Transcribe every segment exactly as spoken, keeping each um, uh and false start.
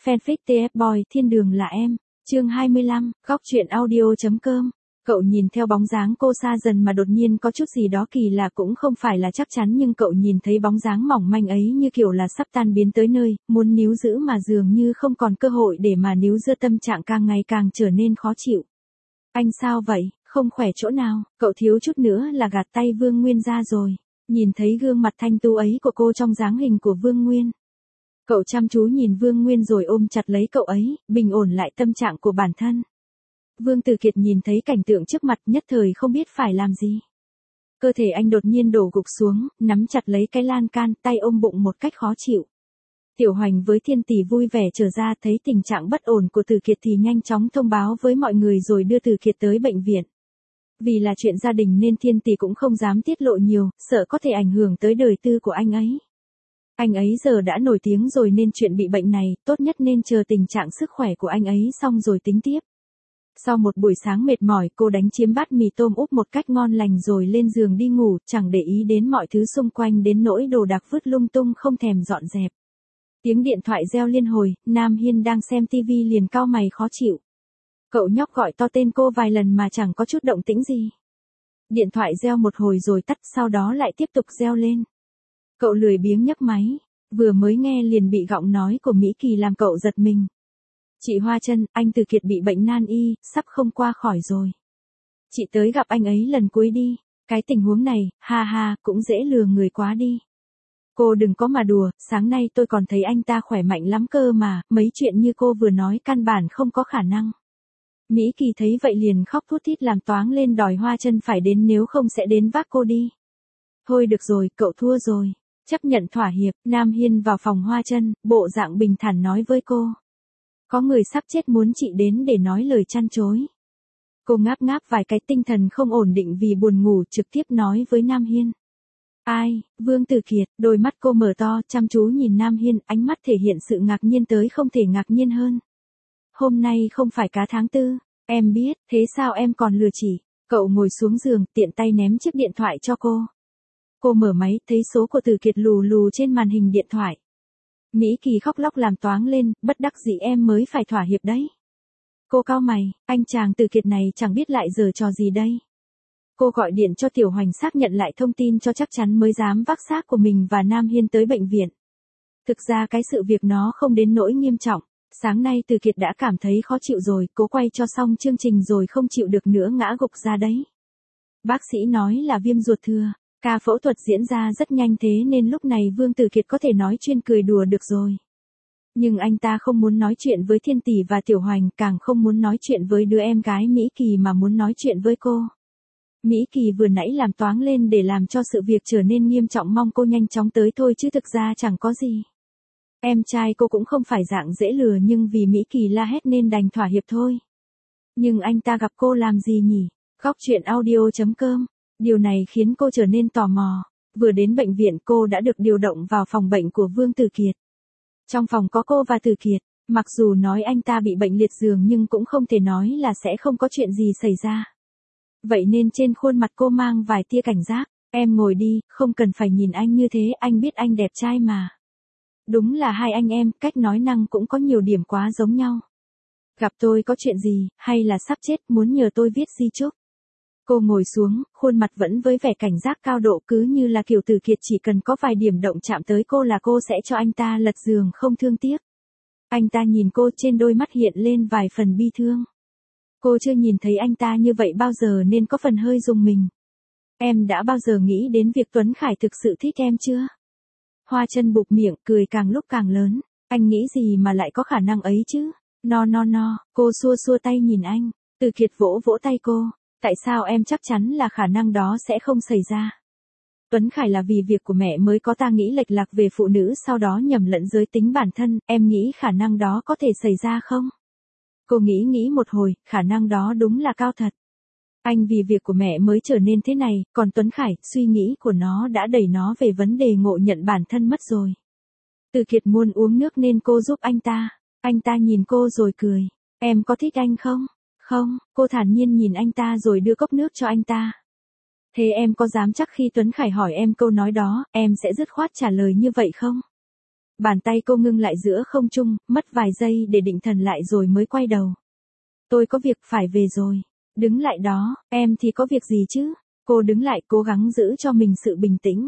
Fanfic tê ép Boy Thiên đường là em. Chương hai mươi lăm, góc truyện audio.com. Cậu nhìn theo bóng dáng cô xa dần mà đột nhiên có chút gì đó kỳ lạ, cũng không phải là chắc chắn, nhưng cậu nhìn thấy bóng dáng mỏng manh ấy như kiểu là sắp tan biến tới nơi, muốn níu giữ mà dường như không còn cơ hội để mà níu giữ, tâm trạng càng ngày càng trở nên khó chịu. Anh sao vậy, không khỏe chỗ nào? Cậu thiếu chút nữa là gạt tay Vương Nguyên ra rồi. Nhìn thấy gương mặt thanh tú ấy của cô trong dáng hình của Vương Nguyên, cậu chăm chú nhìn Vương Nguyên rồi ôm chặt lấy cậu ấy, bình ổn lại tâm trạng của bản thân. Vương Tử Kiệt nhìn thấy cảnh tượng trước mặt nhất thời không biết phải làm gì. Cơ thể anh đột nhiên đổ gục xuống, nắm chặt lấy cái lan can, tay ôm bụng một cách khó chịu. Tiểu Hoành với Thiên Tỷ vui vẻ trở ra, thấy tình trạng bất ổn của Tử Kiệt thì nhanh chóng thông báo với mọi người rồi đưa Tử Kiệt tới bệnh viện. Vì là chuyện gia đình nên Thiên Tỷ cũng không dám tiết lộ nhiều, sợ có thể ảnh hưởng tới đời tư của anh ấy. Anh ấy giờ đã nổi tiếng rồi nên chuyện bị bệnh này, tốt nhất nên chờ tình trạng sức khỏe của anh ấy xong rồi tính tiếp. Sau một buổi sáng mệt mỏi, cô đánh chiếm bát mì tôm úp một cách ngon lành rồi lên giường đi ngủ, chẳng để ý đến mọi thứ xung quanh đến nỗi đồ đạc vứt lung tung không thèm dọn dẹp. Tiếng điện thoại reo liên hồi, Nam Hiên đang xem tivi liền cau mày khó chịu. Cậu nhóc gọi to tên cô vài lần mà chẳng có chút động tĩnh gì. Điện thoại reo một hồi rồi tắt, sau đó lại tiếp tục reo lên. Cậu lười biếng nhấc máy, vừa mới nghe liền bị giọng nói của Mỹ Kỳ làm cậu giật mình. Chị Hoa Trân, anh Từ Kiệt bị bệnh nan y, sắp không qua khỏi rồi. Chị tới gặp anh ấy lần cuối đi, cái tình huống này, ha ha, cũng dễ lừa người quá đi. Cô đừng có mà đùa, sáng nay tôi còn thấy anh ta khỏe mạnh lắm cơ mà, mấy chuyện như cô vừa nói căn bản không có khả năng. Mỹ Kỳ thấy vậy liền khóc thút thít làm toáng lên đòi Hoa Trân phải đến, nếu không sẽ đến vác cô đi. Thôi được rồi, cậu thua rồi. Chấp nhận thỏa hiệp, Nam Hiên vào phòng Hoa Trân, bộ dạng bình thản nói với cô. Có người sắp chết muốn chị đến để nói lời chăn chối. Cô ngáp ngáp vài cái, tinh thần không ổn định vì buồn ngủ, trực tiếp nói với Nam Hiên. Ai, Vương Tử Kiệt, đôi mắt cô mở to, chăm chú nhìn Nam Hiên, ánh mắt thể hiện sự ngạc nhiên tới không thể ngạc nhiên hơn. Hôm nay không phải cá tháng tư, em biết, thế sao em còn lừa chị? Cậu ngồi xuống giường, tiện tay ném chiếc điện thoại cho cô. Cô mở máy, thấy số của Tử Kiệt lù lù trên màn hình điện thoại. Mỹ Kỳ khóc lóc làm toáng lên, bất đắc dĩ em mới phải thỏa hiệp đấy. Cô cau mày, anh chàng Tử Kiệt này chẳng biết lại giở trò gì đây. Cô gọi điện cho Tiểu Hoành xác nhận lại thông tin cho chắc chắn mới dám vác xác của mình và Nam Hiên tới bệnh viện. Thực ra cái sự việc nó không đến nỗi nghiêm trọng. Sáng nay Tử Kiệt đã cảm thấy khó chịu rồi, cố quay cho xong chương trình rồi không chịu được nữa ngã gục ra đấy. Bác sĩ nói là viêm ruột thừa. Ca phẫu thuật diễn ra rất nhanh thế nên lúc này Vương Tử Kiệt có thể nói chuyên cười đùa được rồi. Nhưng anh ta không muốn nói chuyện với Thiên Tỷ và Tiểu Hoành, càng không muốn nói chuyện với đứa em gái Mỹ Kỳ mà muốn nói chuyện với cô. Mỹ Kỳ vừa nãy làm toáng lên để làm cho sự việc trở nên nghiêm trọng, mong cô nhanh chóng tới thôi chứ thực ra chẳng có gì. Em trai cô cũng không phải dạng dễ lừa, nhưng vì Mỹ Kỳ la hét nên đành thỏa hiệp thôi. Nhưng anh ta gặp cô làm gì nhỉ? Góc truyện audio.com. Điều này khiến cô trở nên tò mò. Vừa đến bệnh viện cô đã được điều động vào phòng bệnh của Vương Tử Kiệt. Trong phòng có cô và Tử Kiệt. Mặc dù nói anh ta bị bệnh liệt giường nhưng cũng không thể nói là sẽ không có chuyện gì xảy ra. Vậy nên trên khuôn mặt cô mang vài tia cảnh giác. Em ngồi đi, không cần phải nhìn anh như thế, anh biết anh đẹp trai mà. Đúng là hai anh em, cách nói năng cũng có nhiều điểm quá giống nhau. Gặp tôi có chuyện gì, hay là sắp chết, muốn nhờ tôi viết di chúc? Cô ngồi xuống, khuôn mặt vẫn với vẻ cảnh giác cao độ, cứ như là kiểu Tử Kiệt chỉ cần có vài điểm động chạm tới cô là cô sẽ cho anh ta lật giường không thương tiếc. Anh ta nhìn cô, trên đôi mắt hiện lên vài phần bi thương. Cô chưa nhìn thấy anh ta như vậy bao giờ nên có phần hơi rùng mình. Em đã bao giờ nghĩ đến việc Tuấn Khải thực sự thích em chưa? Hoa Trân bụp miệng, cười càng lúc càng lớn. Anh nghĩ gì mà lại có khả năng ấy chứ? No no no, cô xua xua tay nhìn anh. Tử Kiệt vỗ vỗ tay cô. Tại sao em chắc chắn là khả năng đó sẽ không xảy ra? Tuấn Khải là vì việc của mẹ mới có ta nghĩ lệch lạc về phụ nữ, sau đó nhầm lẫn giới tính bản thân, em nghĩ khả năng đó có thể xảy ra không? Cô nghĩ nghĩ một hồi, khả năng đó đúng là cao thật. Anh vì việc của mẹ mới trở nên thế này, còn Tuấn Khải, suy nghĩ của nó đã đẩy nó về vấn đề ngộ nhận bản thân mất rồi. Tử Kiệt muốn uống nước nên cô giúp anh ta. Anh ta nhìn cô rồi cười. Em có thích anh không? Không, cô thản nhiên nhìn anh ta rồi đưa cốc nước cho anh ta. Thế em có dám chắc khi Tuấn Khải hỏi em câu nói đó, em sẽ dứt khoát trả lời như vậy không? Bàn tay cô ngưng lại giữa không trung, mất vài giây để định thần lại rồi mới quay đầu. Tôi có việc phải về rồi. Đứng lại đó, em thì có việc gì chứ? Cô đứng lại cố gắng giữ cho mình sự bình tĩnh.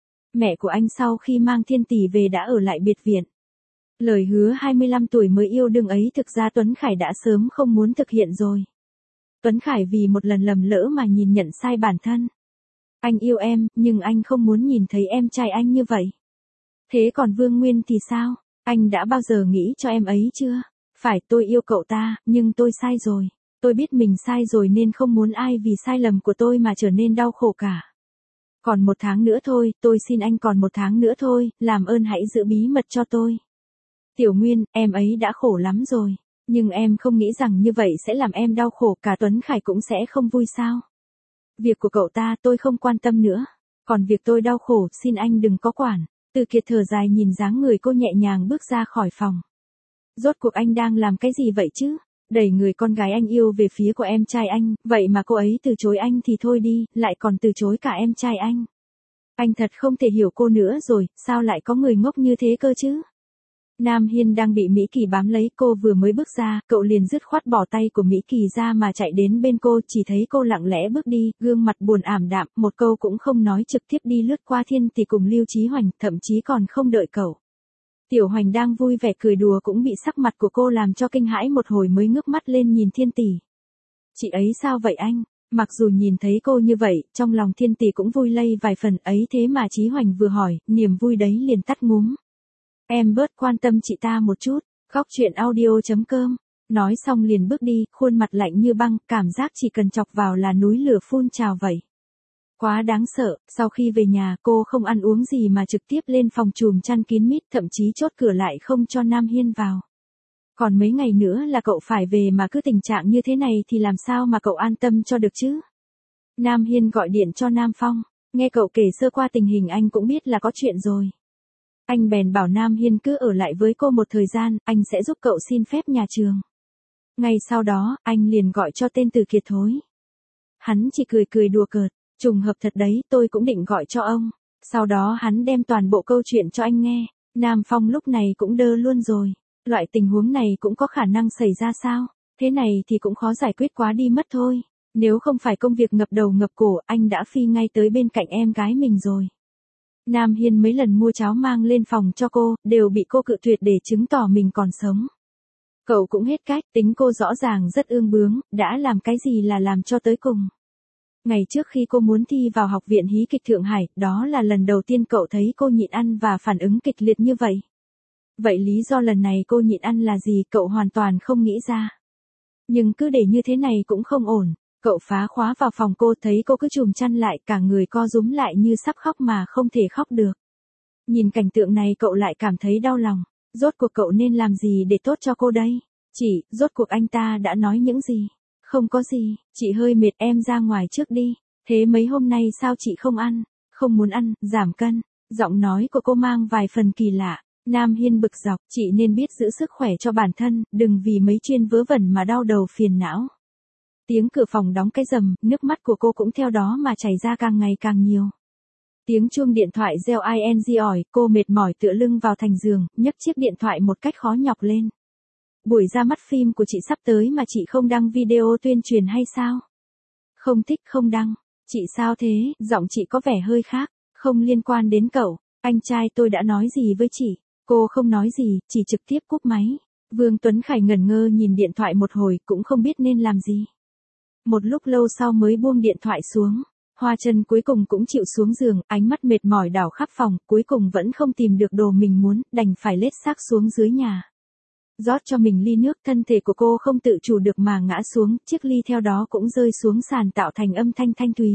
Mẹ của anh sau khi mang Thiên Tỷ về đã ở lại biệt viện. Lời hứa hai mươi lăm tuổi mới yêu đương ấy thực ra Tuấn Khải đã sớm không muốn thực hiện rồi. Tuấn Khải vì một lần lầm lỡ mà nhìn nhận sai bản thân. Anh yêu em, nhưng anh không muốn nhìn thấy em trai anh như vậy. Thế còn Vương Nguyên thì sao? Anh đã bao giờ nghĩ cho em ấy chưa? Phải, tôi yêu cậu ta, nhưng tôi sai rồi. Tôi biết mình sai rồi nên không muốn ai vì sai lầm của tôi mà trở nên đau khổ cả. Còn một tháng nữa thôi, tôi xin anh còn một tháng nữa thôi, làm ơn hãy giữ bí mật cho tôi. Tiểu Nguyên, em ấy đã khổ lắm rồi. Nhưng em không nghĩ rằng như vậy sẽ làm em đau khổ, cả Tuấn Khải cũng sẽ không vui sao? Việc của cậu ta tôi không quan tâm nữa. Còn việc tôi đau khổ, xin anh đừng có quản. Từ Kiệt thở dài nhìn dáng người cô nhẹ nhàng bước ra khỏi phòng. Rốt cuộc anh đang làm cái gì vậy chứ? Đẩy người con gái anh yêu về phía của em trai anh, vậy mà cô ấy từ chối anh thì thôi đi, lại còn từ chối cả em trai anh. Anh thật không thể hiểu cô nữa rồi, sao lại có người ngốc như thế cơ chứ? Nam Hiên đang bị Mỹ Kỳ bám lấy, cô vừa mới bước ra, cậu liền dứt khoát bỏ tay của Mỹ Kỳ ra mà chạy đến bên cô, chỉ thấy cô lặng lẽ bước đi, gương mặt buồn ảm đạm, một câu cũng không nói trực tiếp đi lướt qua Thiên Tỷ cùng Lưu Chí Hoành, thậm chí còn không đợi cậu. Tiểu Hoành đang vui vẻ cười đùa cũng bị sắc mặt của cô làm cho kinh hãi, một hồi mới ngước mắt lên nhìn Thiên Tỷ. Chị ấy sao vậy anh? Mặc dù nhìn thấy cô như vậy, trong lòng Thiên Tỷ cũng vui lây vài phần, ấy thế mà Chí Hoành vừa hỏi, niềm vui đấy liền tắt ngúm. Em bớt quan tâm chị ta một chút, góc truyện audio chấm com. Nói xong liền bước đi, khuôn mặt lạnh như băng, cảm giác chỉ cần chọc vào là núi lửa phun trào vậy. Quá đáng sợ, sau khi về nhà cô không ăn uống gì mà trực tiếp lên phòng chùm chăn kín mít, thậm chí chốt cửa lại không cho Nam Hiên vào. Còn mấy ngày nữa là cậu phải về mà cứ tình trạng như thế này thì làm sao mà cậu an tâm cho được chứ? Nam Hiên gọi điện cho Nam Phong, nghe cậu kể sơ qua tình hình anh cũng biết là có chuyện rồi. Anh bèn bảo Nam Hiên cứ ở lại với cô một thời gian, anh sẽ giúp cậu xin phép nhà trường. Ngay sau đó, anh liền gọi cho tên Từ Kiệt thối. Hắn chỉ cười cười đùa cợt, trùng hợp thật đấy, tôi cũng định gọi cho ông. Sau đó hắn đem toàn bộ câu chuyện cho anh nghe. Nam Phong lúc này cũng đơ luôn rồi. Loại tình huống này cũng có khả năng xảy ra sao? Thế này thì cũng khó giải quyết quá đi mất thôi. Nếu không phải công việc ngập đầu ngập cổ, anh đã phi ngay tới bên cạnh em gái mình rồi. Nam Hiên mấy lần mua cháo mang lên phòng cho cô, đều bị cô cự tuyệt để chứng tỏ mình còn sống. Cậu cũng hết cách, tính cô rõ ràng rất ương bướng, đã làm cái gì là làm cho tới cùng. Ngày trước khi cô muốn thi vào Học viện Hí kịch Thượng Hải, đó là lần đầu tiên cậu thấy cô nhịn ăn và phản ứng kịch liệt như vậy. Vậy lý do lần này cô nhịn ăn là gì, cậu hoàn toàn không nghĩ ra. Nhưng cứ để như thế này cũng không ổn. Cậu phá khóa vào phòng cô, thấy cô cứ chùm chăn lại, cả người co rúm lại như sắp khóc mà không thể khóc được. Nhìn cảnh tượng này cậu lại cảm thấy đau lòng. Rốt cuộc cậu nên làm gì để tốt cho cô đây? Chị, rốt cuộc anh ta đã nói những gì? Không có gì, chị hơi mệt, em ra ngoài trước đi. Thế mấy hôm nay sao chị không ăn? Không muốn ăn, giảm cân. Giọng nói của cô mang vài phần kỳ lạ. Nam Hiên bực dọc, chị nên biết giữ sức khỏe cho bản thân, đừng vì mấy chuyên vớ vẩn mà đau đầu phiền não. Tiếng cửa phòng đóng cái rầm, nước mắt của cô cũng theo đó mà chảy ra càng ngày càng nhiều. Tiếng chuông điện thoại reo ing ỏi, cô mệt mỏi tựa lưng vào thành giường, nhấc chiếc điện thoại một cách khó nhọc lên. Buổi ra mắt phim của chị sắp tới mà chị không đăng video tuyên truyền hay sao? Không thích không đăng. Chị sao thế? Giọng chị có vẻ hơi khác. Không liên quan đến cậu. Anh trai tôi đã nói gì với chị? Cô không nói gì, chỉ trực tiếp cúp máy. Vương Tuấn Khải ngẩn ngơ nhìn điện thoại một hồi, cũng không biết nên làm gì. Một lúc lâu sau mới buông điện thoại xuống. Hoa Chân cuối cùng cũng chịu xuống giường, ánh mắt mệt mỏi đảo khắp phòng, cuối cùng vẫn không tìm được đồ mình muốn, đành phải lết xác xuống dưới nhà. Rót cho mình ly nước, thân thể của cô không tự chủ được mà ngã xuống, chiếc ly theo đó cũng rơi xuống sàn tạo thành âm thanh thanh thúy.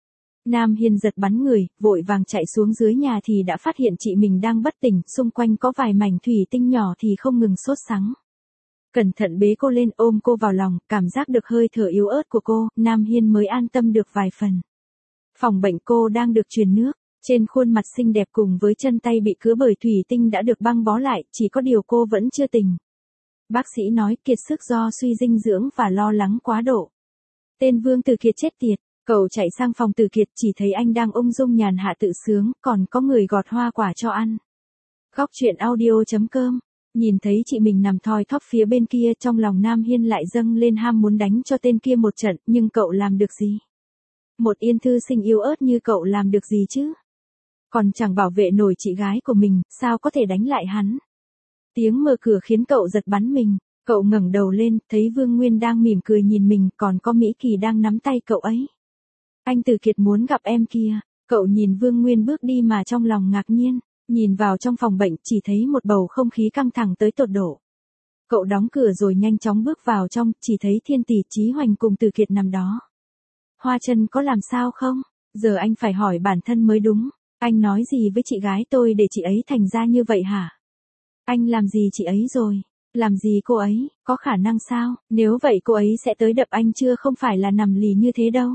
Nam Hiên giật bắn người, vội vàng chạy xuống dưới nhà thì đã phát hiện chị mình đang bất tỉnh, xung quanh có vài mảnh thủy tinh nhỏ thì không ngừng sốt sắng. Cẩn thận bế cô lên, ôm cô vào lòng, cảm giác được hơi thở yếu ớt của cô, Nam Hiên mới an tâm được vài phần. Phòng bệnh cô đang được truyền nước, trên khuôn mặt xinh đẹp cùng với chân tay bị cứa bởi thủy tinh đã được băng bó lại, chỉ có điều cô vẫn chưa tỉnh. Bác sĩ nói kiệt sức do suy dinh dưỡng và lo lắng quá độ. Tên Vương Từ Kiệt chết tiệt, cậu chạy sang phòng Từ Kiệt chỉ thấy anh đang ung dung nhàn hạ tự sướng, còn có người gọt hoa quả cho ăn. Góc truyện audio.com. Nhìn thấy chị mình nằm thoi thóp phía bên kia, trong lòng Nam Hiên lại dâng lên ham muốn đánh cho tên kia một trận, nhưng cậu làm được gì? Một yên thư sinh yếu ớt như cậu làm được gì chứ? Còn chẳng bảo vệ nổi chị gái của mình, sao có thể đánh lại hắn? Tiếng mở cửa khiến cậu giật bắn mình, cậu ngẩng đầu lên, thấy Vương Nguyên đang mỉm cười nhìn mình, còn có Mỹ Kỳ đang nắm tay cậu ấy. Anh Từ Kiệt muốn gặp em kia. Cậu nhìn Vương Nguyên bước đi mà trong lòng ngạc nhiên, nhìn vào trong phòng bệnh chỉ thấy một bầu không khí căng thẳng tới tột độ. Cậu đóng cửa rồi nhanh chóng bước vào trong, chỉ thấy Thiên Tỷ Chí Hoành cùng Từ Kiệt nằm đó. Hoa Chân có làm sao không? Giờ anh phải hỏi bản thân mới đúng. Anh nói gì với chị gái tôi để chị ấy thành ra như vậy hả? Anh làm gì chị ấy rồi? Làm gì cô ấy? Có khả năng sao? Nếu vậy cô ấy sẽ tới đập anh chưa, không phải là nằm lì như thế đâu.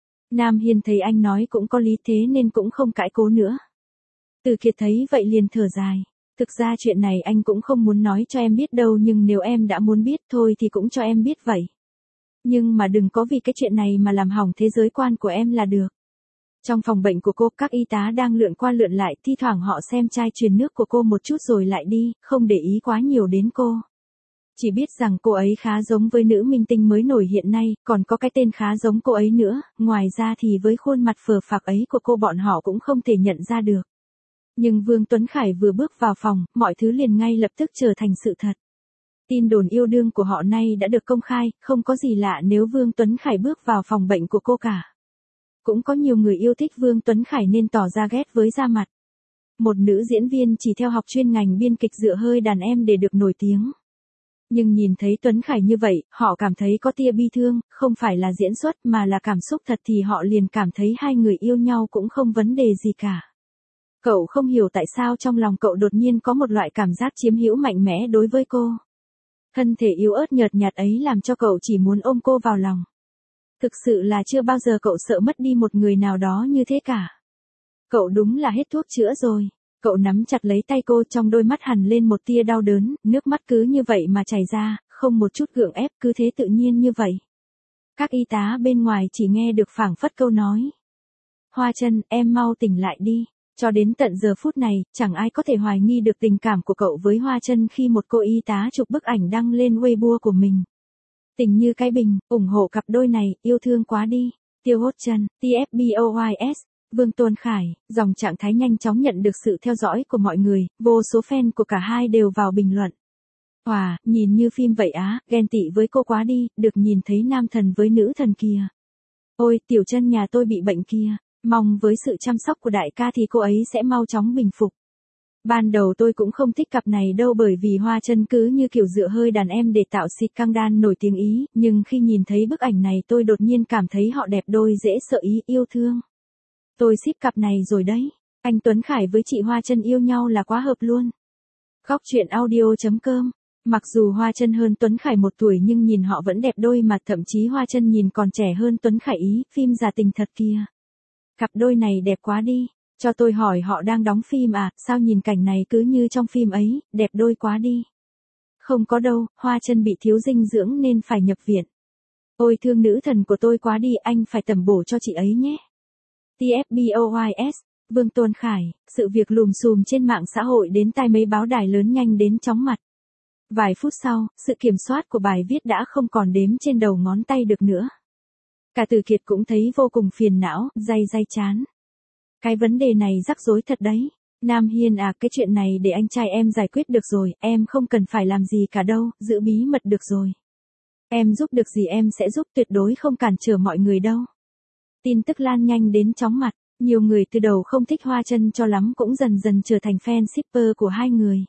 Nam Hiên thấy anh nói cũng có lý, thế nên cũng không cãi cố nữa. Từ Kiệt thấy vậy liền thở dài. Thực ra chuyện này anh cũng không muốn nói cho em biết đâu, nhưng nếu em đã muốn biết thôi thì cũng cho em biết vậy. Nhưng mà đừng có vì cái chuyện này mà làm hỏng thế giới quan của em là được. Trong phòng bệnh của cô, các y tá đang lượn qua lượn lại, thi thoảng họ xem chai truyền nước của cô một chút rồi lại đi, không để ý quá nhiều đến cô. Chỉ biết rằng cô ấy khá giống với nữ minh tinh mới nổi hiện nay, còn có cái tên khá giống cô ấy nữa, ngoài ra thì với khuôn mặt phờ phạc ấy của cô bọn họ cũng không thể nhận ra được. Nhưng Vương Tuấn Khải vừa bước vào phòng, mọi thứ liền ngay lập tức trở thành sự thật. Tin đồn yêu đương của họ nay đã được công khai, không có gì lạ nếu Vương Tuấn Khải bước vào phòng bệnh của cô cả. Cũng có nhiều người yêu thích Vương Tuấn Khải nên tỏ ra ghét với da mặt. Một nữ diễn viên chỉ theo học chuyên ngành biên kịch dựa hơi đàn em để được nổi tiếng. Nhưng nhìn thấy Tuấn Khải như vậy, họ cảm thấy có tia bi thương, không phải là diễn xuất mà là cảm xúc thật, thì họ liền cảm thấy hai người yêu nhau cũng không vấn đề gì cả. Cậu không hiểu tại sao trong lòng cậu đột nhiên có một loại cảm giác chiếm hữu mạnh mẽ đối với cô. Thân thể yếu ớt nhợt nhạt ấy làm cho cậu chỉ muốn ôm cô vào lòng. Thực sự là chưa bao giờ cậu sợ mất đi một người nào đó như thế cả. Cậu đúng là hết thuốc chữa rồi. Cậu nắm chặt lấy tay cô, trong đôi mắt hằn lên một tia đau đớn, nước mắt cứ như vậy mà chảy ra, không một chút gượng ép, cứ thế tự nhiên như vậy. Các y tá bên ngoài chỉ nghe được phảng phất câu nói. Hoa Chân, em mau tỉnh lại đi. Cho đến tận giờ phút này, chẳng ai có thể hoài nghi được tình cảm của cậu với Hoa Chân khi một cô y tá chụp bức ảnh đăng lên Weibo của mình. Tình như cái bình, ủng hộ cặp đôi này, yêu thương quá đi. Tiêu Hốt Chân, tê ép bê o i ét, Vương Tuấn Khải, dòng trạng thái nhanh chóng nhận được sự theo dõi của mọi người, vô số fan của cả hai đều vào bình luận. Wow, nhìn như phim vậy á, ghen tị với cô quá đi, được nhìn thấy nam thần với nữ thần kìa. Ôi, Tiểu Chân nhà tôi bị bệnh kia, mong với sự chăm sóc của đại ca thì cô ấy sẽ mau chóng bình phục. Ban đầu tôi cũng không thích cặp này đâu, bởi vì Hoa Chân cứ như kiểu dựa hơi đàn em để tạo scandal nổi tiếng ý, nhưng khi nhìn thấy bức ảnh này tôi đột nhiên cảm thấy họ đẹp đôi, dễ sợ ý, yêu thương. Tôi ship cặp này rồi đấy. Anh Tuấn Khải với chị Hoa Chân yêu nhau là quá hợp luôn. Góc truyện audio.com. Mặc dù Hoa Chân hơn Tuấn Khải một tuổi nhưng nhìn họ vẫn đẹp đôi mà, thậm chí Hoa Chân nhìn còn trẻ hơn Tuấn Khải ý, phim giả tình thật kìa. Cặp đôi này đẹp quá đi. Cho tôi hỏi họ đang đóng phim à, sao nhìn cảnh này cứ như trong phim ấy, đẹp đôi quá đi. Không có đâu, Hoa Chân bị thiếu dinh dưỡng nên phải nhập viện. Ôi thương nữ thần của tôi quá đi, anh phải tẩm bổ cho chị ấy nhé. tê ép bê o i ét, Vương Tuấn Khải, sự việc lùm xùm trên mạng xã hội đến tai mấy báo đài lớn nhanh đến chóng mặt. Vài phút sau, sự kiểm soát của bài viết đã không còn đếm trên đầu ngón tay được nữa. Cả Từ Kiệt cũng thấy vô cùng phiền não, day day chán. Cái vấn đề này rắc rối thật đấy. Nam Hiên à, cái chuyện này để anh trai em giải quyết được rồi, em không cần phải làm gì cả đâu, giữ bí mật được rồi. Em giúp được gì em sẽ giúp, tuyệt đối không cản trở mọi người đâu. Tin tức lan nhanh đến chóng mặt, nhiều người từ đầu không thích Hoa Chân cho lắm cũng dần dần trở thành fan shipper của hai người.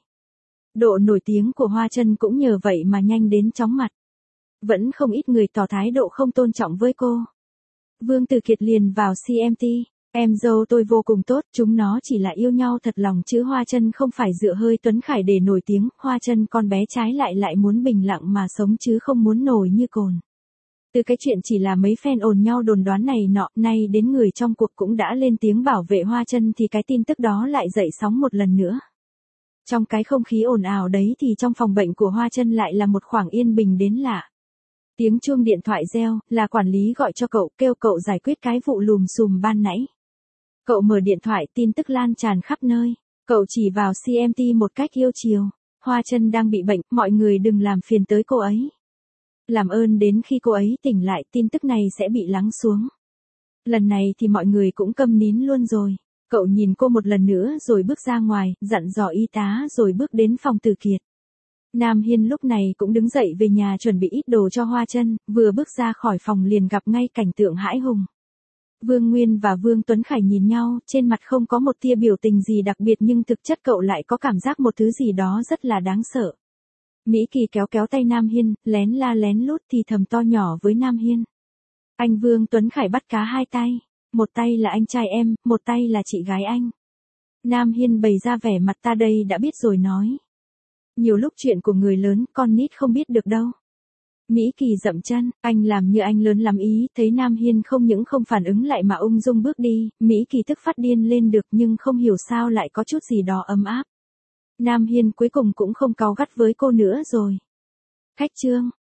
Độ nổi tiếng của Hoa Chân cũng nhờ vậy mà nhanh đến chóng mặt. Vẫn không ít người tỏ thái độ không tôn trọng với cô. Vương Từ Kiệt liền vào xê em tê. Em dâu tôi vô cùng tốt, chúng nó chỉ là yêu nhau thật lòng chứ Hoa Chân không phải dựa hơi Tuấn Khải để nổi tiếng, Hoa Chân con bé trái lại lại muốn bình lặng mà sống chứ không muốn nổi như cồn. Từ cái chuyện chỉ là mấy fan ồn nhau đồn đoán này nọ, nay đến người trong cuộc cũng đã lên tiếng bảo vệ Hoa Chân thì cái tin tức đó lại dậy sóng một lần nữa. Trong cái không khí ồn ào đấy thì trong phòng bệnh của Hoa Chân lại là một khoảng yên bình đến lạ. Tiếng chuông điện thoại reo, là quản lý gọi cho cậu, kêu cậu giải quyết cái vụ lùm xùm ban nãy. Cậu mở điện thoại, tin tức lan tràn khắp nơi. Cậu chỉ vào xê em tê một cách yêu chiều. Hoa Chân đang bị bệnh, mọi người đừng làm phiền tới cô ấy. Làm ơn đến khi cô ấy tỉnh lại tin tức này sẽ bị lắng xuống. Lần này thì mọi người cũng câm nín luôn rồi. Cậu nhìn cô một lần nữa rồi bước ra ngoài, dặn dò y tá rồi bước đến phòng Từ Kiệt. Nam Hiên lúc này cũng đứng dậy về nhà chuẩn bị ít đồ cho Hoa Chân, vừa bước ra khỏi phòng liền gặp ngay cảnh tượng hãi hùng. Vương Nguyên và Vương Tuấn Khải nhìn nhau, trên mặt không có một tia biểu tình gì đặc biệt nhưng thực chất cậu lại có cảm giác một thứ gì đó rất là đáng sợ. Mỹ Kỳ kéo kéo tay Nam Hiên, lén la lén lút thì thầm to nhỏ với Nam Hiên. Anh Vương Tuấn Khải bắt cá hai tay, một tay là anh trai em, một tay là chị gái anh. Nam Hiên bày ra vẻ mặt ta đây đã biết rồi nói. Nhiều lúc chuyện của người lớn con nít không biết được đâu. Mỹ Kỳ dậm chân, anh làm như anh lớn lắm ý, thấy Nam Hiên không những không phản ứng lại mà ung dung bước đi, Mỹ Kỳ tức phát điên lên được nhưng không hiểu sao lại có chút gì đó ấm áp. Nam Hiên cuối cùng cũng không cáu gắt với cô nữa rồi. Khách Trương,